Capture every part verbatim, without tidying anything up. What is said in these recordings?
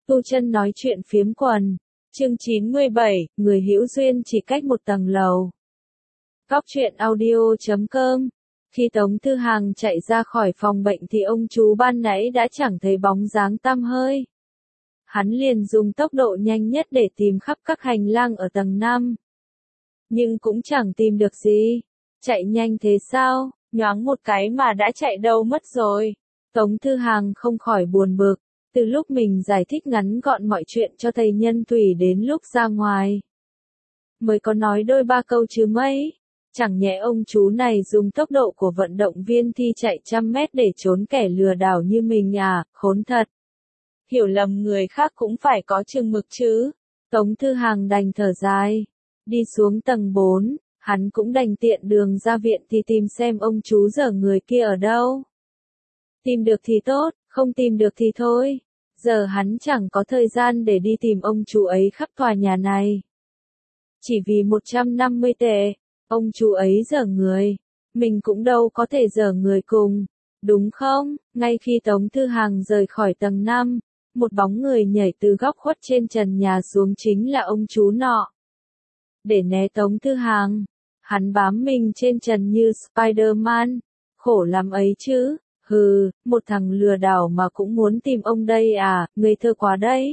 Tu Chân nói chuyện phiếm quần. Chương chín mươi bảy, người hữu duyên chỉ cách một tầng lầu. Góc truyện audio chấm com. Khi Tống Thư Hàng chạy ra khỏi phòng bệnh thì ông chú ban nãy đã chẳng thấy bóng dáng tăm hơi. Hắn liền dùng tốc độ nhanh nhất để tìm khắp các hành lang ở tầng năm. Nhưng cũng chẳng tìm được gì. Chạy nhanh thế sao, nhoáng một cái mà đã chạy đâu mất rồi. Tống Thư Hàng không khỏi buồn bực. Từ lúc mình giải thích ngắn gọn mọi chuyện cho thầy Nhân Thủy đến lúc ra ngoài, mới có nói đôi ba câu chứ mấy. Chẳng nhẽ ông chú này dùng tốc độ của vận động viên thi chạy trăm mét để trốn kẻ lừa đảo như mình à, khốn thật. Hiểu lầm người khác cũng phải có chừng mực chứ. Tống Thư Hàng đành thở dài. Đi xuống tầng bốn, hắn cũng đành tiện đường ra viện thì tìm xem ông chú dở người kia ở đâu. Tìm được thì tốt, không tìm được thì thôi. Giờ hắn chẳng có thời gian để đi tìm ông chú ấy khắp tòa nhà này. Chỉ vì một trăm năm mươi tệ, ông chú ấy dở người. Mình cũng đâu có thể dở người cùng, đúng không? Ngay khi Tống Thư Hàng rời khỏi tầng năm, một bóng người nhảy từ góc khuất trên trần nhà xuống chính là ông chú nọ. Để né Tống Thư Hàng, hắn bám mình trên trần như Spider-Man. Khổ lắm ấy chứ. Hừ, một thằng lừa đảo mà cũng muốn tìm ông đây à, ngây thơ quá đấy.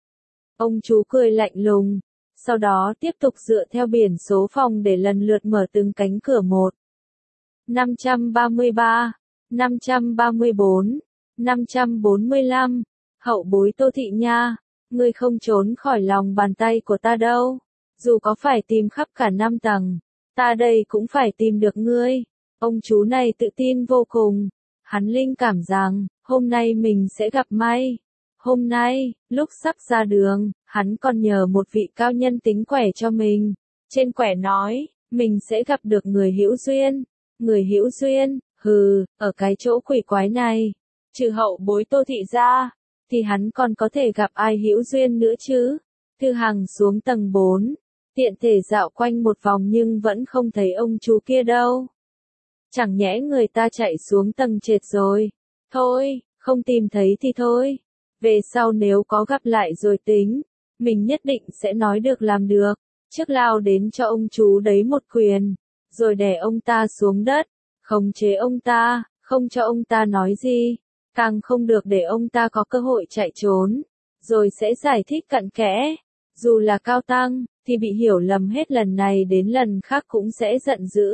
Ông chú cười lạnh lùng, sau đó tiếp tục dựa theo biển số phòng để lần lượt mở từng cánh cửa một. năm trăm ba mươi ba, năm trăm ba mươi bốn, năm trăm bốn mươi lăm, hậu bối Tô Thị Nha, ngươi không trốn khỏi lòng bàn tay của ta đâu. Dù có phải tìm khắp cả năm tầng, ta đây cũng phải tìm được ngươi. Ông chú này tự tin vô cùng. Hắn linh cảm rằng, hôm nay mình sẽ gặp may. Hôm nay, lúc sắp ra đường, hắn còn nhờ một vị cao nhân tính quẻ cho mình. Trên quẻ nói, mình sẽ gặp được người hữu duyên. Người hữu duyên, hừ, ở cái chỗ quỷ quái này, trừ hậu bối Tô Thị ra, thì hắn còn có thể gặp ai hữu duyên nữa chứ. Thư Hàng xuống tầng bốn, tiện thể dạo quanh một vòng nhưng vẫn không thấy ông chú kia đâu. Chẳng nhẽ người ta chạy xuống tầng trệt rồi. Thôi, không tìm thấy thì thôi. Về sau nếu có gặp lại rồi tính. Mình nhất định sẽ nói được làm được. Trước lao đến cho ông chú đấy một quyền. Rồi đè ông ta xuống đất. Khống chế ông ta, không cho ông ta nói gì. Càng không được để ông ta có cơ hội chạy trốn. Rồi sẽ giải thích cặn kẽ. Dù là cao tăng, thì bị hiểu lầm hết lần này đến lần khác cũng sẽ giận dữ.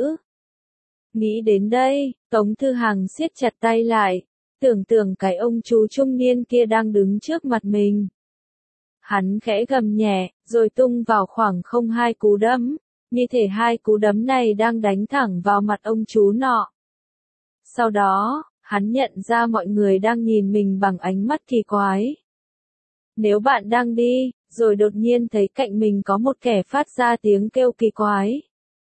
Nghĩ đến đây, Tống Thư Hàng siết chặt tay lại, tưởng tượng cái ông chú trung niên kia đang đứng trước mặt mình. Hắn khẽ gầm nhẹ, rồi tung vào khoảng không hai cú đấm, như thể hai cú đấm này đang đánh thẳng vào mặt ông chú nọ. Sau đó, hắn nhận ra mọi người đang nhìn mình bằng ánh mắt kỳ quái. Nếu bạn đang đi, rồi đột nhiên thấy cạnh mình có một kẻ phát ra tiếng kêu kỳ quái,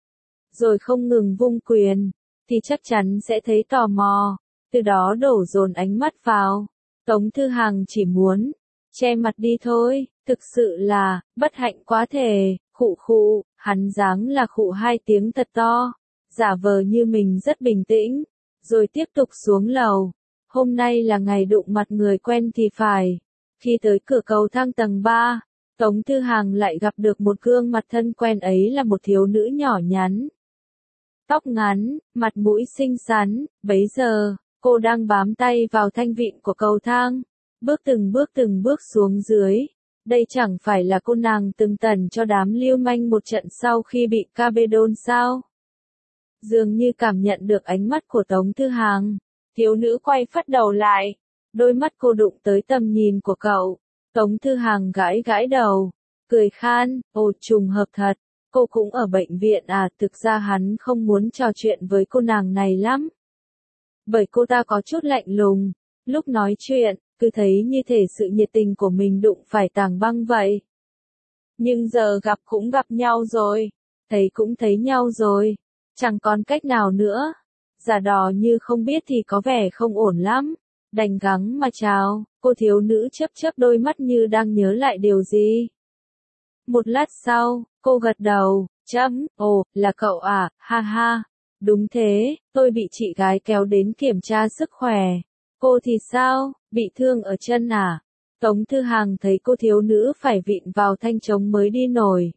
rồi không ngừng vung quyền, thì chắc chắn sẽ thấy tò mò, từ đó đổ dồn ánh mắt vào. Tống Thư Hàng chỉ muốn che mặt đi thôi, thực sự là bất hạnh quá thể. Khụ khụ, hắn giáng là khụ hai tiếng thật to, giả vờ như mình rất bình tĩnh, rồi tiếp tục xuống lầu. Hôm nay là ngày đụng mặt người quen thì phải. Khi tới cửa cầu thang tầng ba, Tống Thư Hàng lại gặp được một gương mặt thân quen, ấy là một thiếu nữ nhỏ nhắn. Tóc ngắn, mặt mũi xinh xắn, bấy giờ, cô đang bám tay vào thanh vịn của cầu thang, bước từng bước từng bước xuống dưới. Đây chẳng phải là cô nàng từng tẩn cho đám lưu manh một trận sau khi bị Cabedon sao? Dường như cảm nhận được ánh mắt của Tống Thư Hàng, thiếu nữ quay phắt đầu lại, đôi mắt cô đụng tới tầm nhìn của cậu. Tống Thư Hàng gãi gãi đầu, cười khan, ồ trùng hợp thật. Cô cũng ở bệnh viện à, thực ra hắn không muốn trò chuyện với cô nàng này lắm. Bởi cô ta có chút lạnh lùng, lúc nói chuyện, cứ thấy như thể sự nhiệt tình của mình đụng phải tảng băng vậy. Nhưng giờ gặp cũng gặp nhau rồi, thấy cũng thấy nhau rồi, chẳng còn cách nào nữa. Giả đò như không biết thì có vẻ không ổn lắm, đành gắng mà chào. Cô thiếu nữ chớp chớp đôi mắt như đang nhớ lại điều gì. Một lát sau, cô gật đầu, chấm, ồ, là cậu à, ha ha. Đúng thế, tôi bị chị gái kéo đến kiểm tra sức khỏe. Cô thì sao, bị thương ở chân à? Tống Thư Hàng thấy cô thiếu nữ phải vịn vào thanh trống mới đi nổi.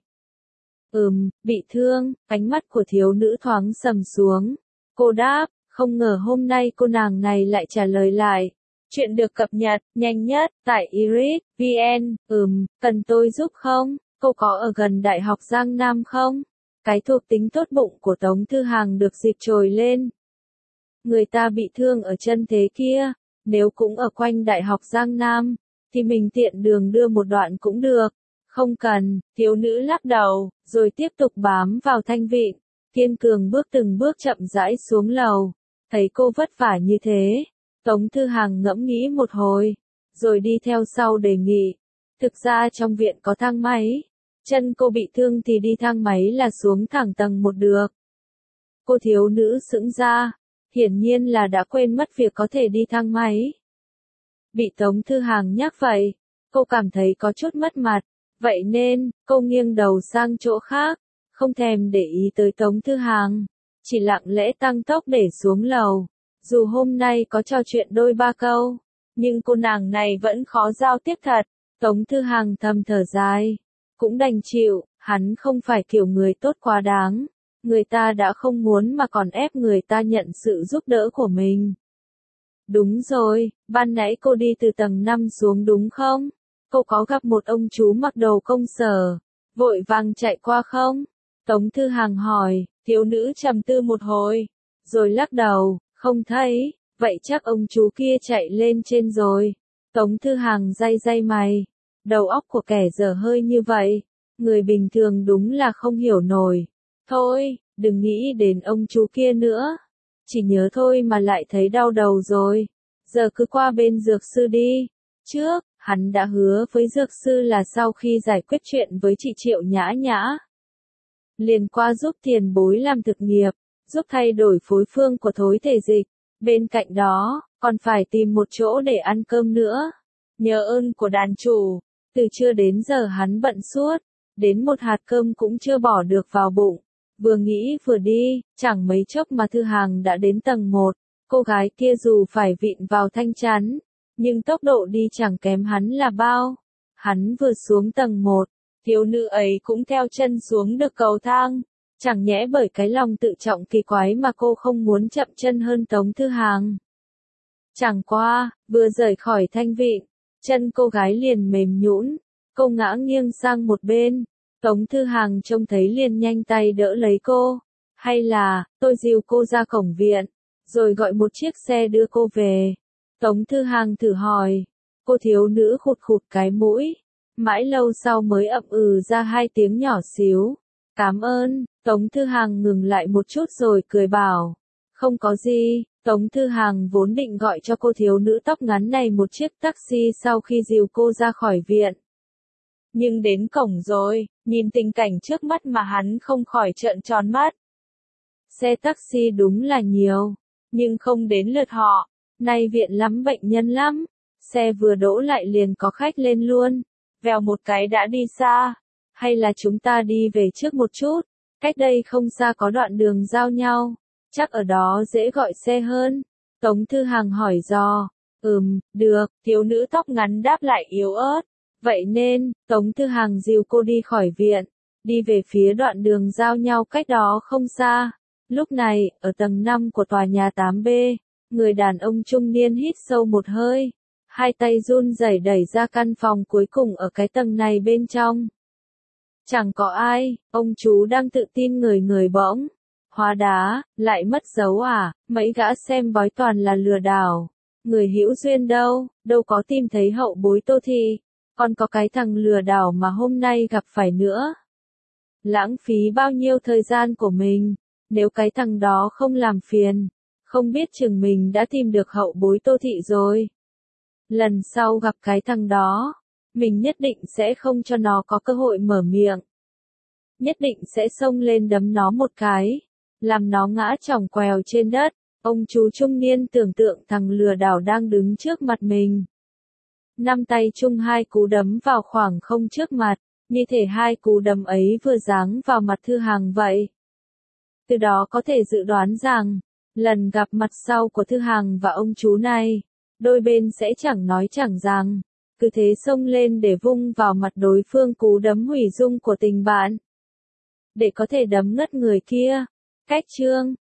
Ừm, bị thương, ánh mắt của thiếu nữ thoáng sầm xuống. Cô đáp, không ngờ hôm nay cô nàng này lại trả lời lại. Chuyện được cập nhật, nhanh nhất, tại Iris chấm vn, ừm, cần tôi giúp không? Cô có ở gần Đại học Giang Nam không? Cái thuộc tính tốt bụng của Tống Thư Hàng được dịp trồi lên. Người ta bị thương ở chân thế kia, nếu cũng ở quanh Đại học Giang Nam, thì mình tiện đường đưa một đoạn cũng được. Không cần, thiếu nữ lắc đầu, rồi tiếp tục bám vào thanh vịn. Kiên cường bước từng bước chậm rãi xuống lầu. Thấy cô vất vả như thế, Tống Thư Hàng ngẫm nghĩ một hồi, rồi đi theo sau đề nghị. Thực ra trong viện có thang máy. Chân cô bị thương thì đi thang máy là xuống thẳng tầng một được. Cô thiếu nữ sững ra, hiển nhiên là đã quên mất việc có thể đi thang máy. Bị Tống Thư Hàng nhắc vậy, cô cảm thấy có chút mất mặt, vậy nên, cô nghiêng đầu sang chỗ khác, không thèm để ý tới Tống Thư Hàng, chỉ lặng lẽ tăng tốc để xuống lầu. Dù hôm nay có trò chuyện đôi ba câu, nhưng cô nàng này vẫn khó giao tiếp thật. Tống Thư Hàng thầm thở dài, cũng đành chịu, hắn không phải kiểu người tốt quá đáng. Người ta đã không muốn mà còn ép người ta nhận sự giúp đỡ của mình. Đúng rồi, ban nãy cô đi từ tầng năm xuống đúng không? Cô có gặp một ông chú mặc đồ công sở, vội vàng chạy qua không? Tống Thư Hàng hỏi, thiếu nữ trầm tư một hồi, rồi lắc đầu, không thấy, vậy chắc ông chú kia chạy lên trên rồi. Tống Thư Hàng day day mày, đầu óc của kẻ dở hơi như vậy, người bình thường đúng là không hiểu nổi. Thôi, đừng nghĩ đến ông chú kia nữa. Chỉ nhớ thôi mà lại thấy đau đầu rồi. Giờ cứ qua bên dược sư đi. Trước, hắn đã hứa với dược sư là sau khi giải quyết chuyện với chị Triệu Nhã Nhã, liền qua giúp tiền bối làm thực nghiệp, giúp thay đổi phối phương của thối thể dịch. Bên cạnh đó, còn phải tìm một chỗ để ăn cơm nữa. Nhờ ơn của đàn chủ, từ trưa đến giờ hắn bận suốt, đến một hạt cơm cũng chưa bỏ được vào bụng. Vừa nghĩ vừa đi, chẳng mấy chốc mà Thư Hàng đã đến tầng một. Cô gái kia dù phải vịn vào thanh chắn, nhưng tốc độ đi chẳng kém hắn là bao. Hắn vừa xuống tầng một, thiếu nữ ấy cũng theo chân xuống được cầu thang. Chẳng nhẽ bởi cái lòng tự trọng kỳ quái mà cô không muốn chậm chân hơn Tống Thư Hàng. Chẳng qua, vừa rời khỏi thanh vịn, chân cô gái liền mềm nhũn, cô ngã nghiêng sang một bên. Tống Thư Hàng trông thấy liền nhanh tay đỡ lấy cô. Hay là, tôi dìu cô ra cổng viện, rồi gọi một chiếc xe đưa cô về. Tống Thư Hàng thử hỏi. Cô thiếu nữ khụt khụt cái mũi. Mãi lâu sau mới ậm ừ ra hai tiếng nhỏ xíu. Cảm ơn. Tống Thư Hàng ngừng lại một chút rồi cười bảo. Không có gì. Tống Thư Hàng vốn định gọi cho cô thiếu nữ tóc ngắn này một chiếc taxi sau khi dìu cô ra khỏi viện. Nhưng đến cổng rồi, nhìn tình cảnh trước mắt mà hắn không khỏi trợn tròn mắt. Xe taxi đúng là nhiều, nhưng không đến lượt họ. Nay viện lắm bệnh nhân lắm. Xe vừa đỗ lại liền có khách lên luôn. Vèo một cái đã đi xa. Hay là chúng ta đi về trước một chút. Cách đây không xa có đoạn đường giao nhau. Chắc ở đó dễ gọi xe hơn. Tống Thư Hàng hỏi dò. Ừm, được, thiếu nữ tóc ngắn đáp lại yếu ớt. Vậy nên, Tống Thư Hàng dìu cô đi khỏi viện, đi về phía đoạn đường giao nhau cách đó không xa. Lúc này, ở tầng năm của tòa nhà tám B, người đàn ông trung niên hít sâu một hơi, hai tay run rẩy đẩy ra căn phòng cuối cùng ở cái tầng này bên trong. Chẳng có ai, ông chú đang tự tin người người bỗng. Hóa đá, lại mất dấu à, mấy gã xem bói toàn là lừa đảo. Người hữu duyên đâu, đâu có tìm thấy hậu bối Tô Thị. Còn có cái thằng lừa đảo mà hôm nay gặp phải nữa. Lãng phí bao nhiêu thời gian của mình, nếu cái thằng đó không làm phiền, không biết chừng mình đã tìm được hậu bối Tô Thị rồi. Lần sau gặp cái thằng đó, mình nhất định sẽ không cho nó có cơ hội mở miệng. Nhất định sẽ xông lên đấm nó một cái, làm nó ngã chỏng quèo trên đất. Ông chú trung niên tưởng tượng thằng lừa đảo đang đứng trước mặt mình. Năm tay chung hai cú đấm vào khoảng không trước mặt, như thể hai cú đấm ấy vừa giáng vào mặt Thư Hàng vậy. Từ đó có thể dự đoán rằng, lần gặp mặt sau của Thư Hàng và ông chú này, đôi bên sẽ chẳng nói chẳng rằng. cứ thế xông lên để vung vào mặt đối phương cú đấm hủy dung của tình bạn. Để có thể đấm ngất người kia. Cách chương